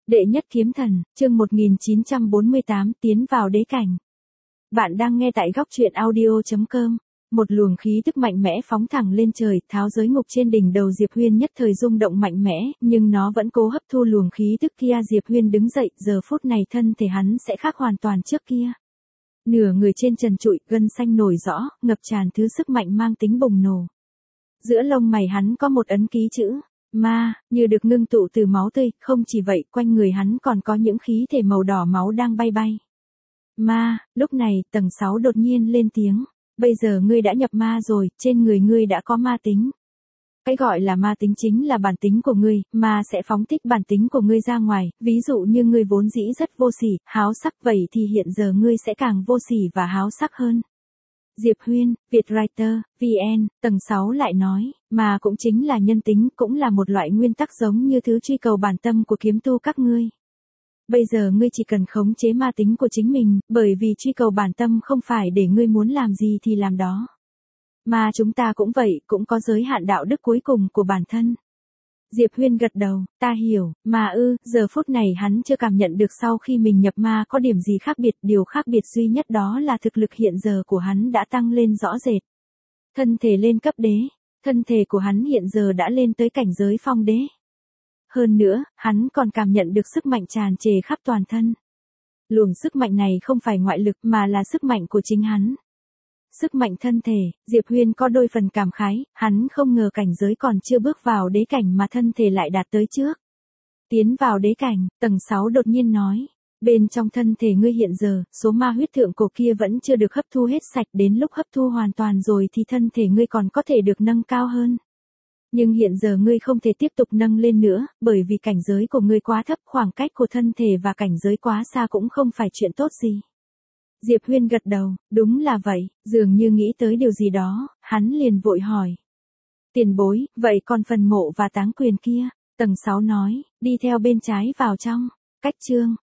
Đệ nhất kiếm thần, chương 1948 tiến vào đế cảnh. Bạn đang nghe tại góc truyện audio.com. Một luồng khí tức mạnh mẽ phóng thẳng lên trời, tháo giới ngục trên đỉnh đầu Diệp Huyên nhất thời rung động mạnh mẽ, nhưng nó vẫn cố hấp thu luồng khí tức kia. Diệp Huyên đứng dậy, giờ phút này thân thể hắn sẽ khác hoàn toàn trước kia. Nửa người trên trần trụi, gân xanh nổi rõ, ngập tràn thứ sức mạnh mang tính bùng nổ. Giữa lông mày hắn có một ấn ký chữ ma, như được ngưng tụ từ máu tươi, không chỉ vậy, quanh người hắn còn có những khí thể màu đỏ máu đang bay bay. Ma, lúc này, tầng 6 đột nhiên lên tiếng, bây giờ ngươi đã nhập ma rồi, trên người ngươi đã có ma tính. Cái gọi là ma tính chính là bản tính của ngươi, ma sẽ phóng thích bản tính của ngươi ra ngoài, ví dụ như ngươi vốn dĩ rất vô sỉ, háo sắc, vậy thì hiện giờ ngươi sẽ càng vô sỉ và háo sắc hơn. Diệp Huyên, Vietwriter, VN, tầng 6 lại nói, mà cũng chính là nhân tính, cũng là một loại nguyên tắc giống như thứ truy cầu bản tâm của kiếm tu các ngươi. Bây giờ ngươi chỉ cần khống chế ma tính của chính mình, bởi vì truy cầu bản tâm không phải để ngươi muốn làm gì thì làm đó. Mà chúng ta cũng vậy, cũng có giới hạn đạo đức cuối cùng của bản thân. Diệp Huyên gật đầu, ta hiểu, mà giờ phút này hắn chưa cảm nhận được sau khi mình nhập ma có điểm gì khác biệt, điều khác biệt duy nhất đó là thực lực hiện giờ của hắn đã tăng lên rõ rệt. Thân thể lên cấp đế, thân thể của hắn hiện giờ đã lên tới cảnh giới phong đế. Hơn nữa, hắn còn cảm nhận được sức mạnh tràn trề khắp toàn thân. Luồng sức mạnh này không phải ngoại lực mà là sức mạnh của chính hắn. Sức mạnh thân thể, Diệp Huyên có đôi phần cảm khái, hắn không ngờ cảnh giới còn chưa bước vào đế cảnh mà thân thể lại đạt tới trước. Tiến vào đế cảnh, tầng 6 đột nhiên nói, bên trong thân thể ngươi hiện giờ, số ma huyết thượng cổ kia vẫn chưa được hấp thu hết sạch, đến lúc hấp thu hoàn toàn rồi thì thân thể ngươi còn có thể được nâng cao hơn. Nhưng hiện giờ ngươi không thể tiếp tục nâng lên nữa, bởi vì cảnh giới của ngươi quá thấp, khoảng cách của thân thể và cảnh giới quá xa cũng không phải chuyện tốt gì. Diệp Huyên gật đầu, đúng là vậy, dường như nghĩ tới điều gì đó, hắn liền vội hỏi. Tiền bối, vậy còn phần mộ và táng quyền kia? Tầng 6 nói, đi theo bên trái vào trong. Cách chương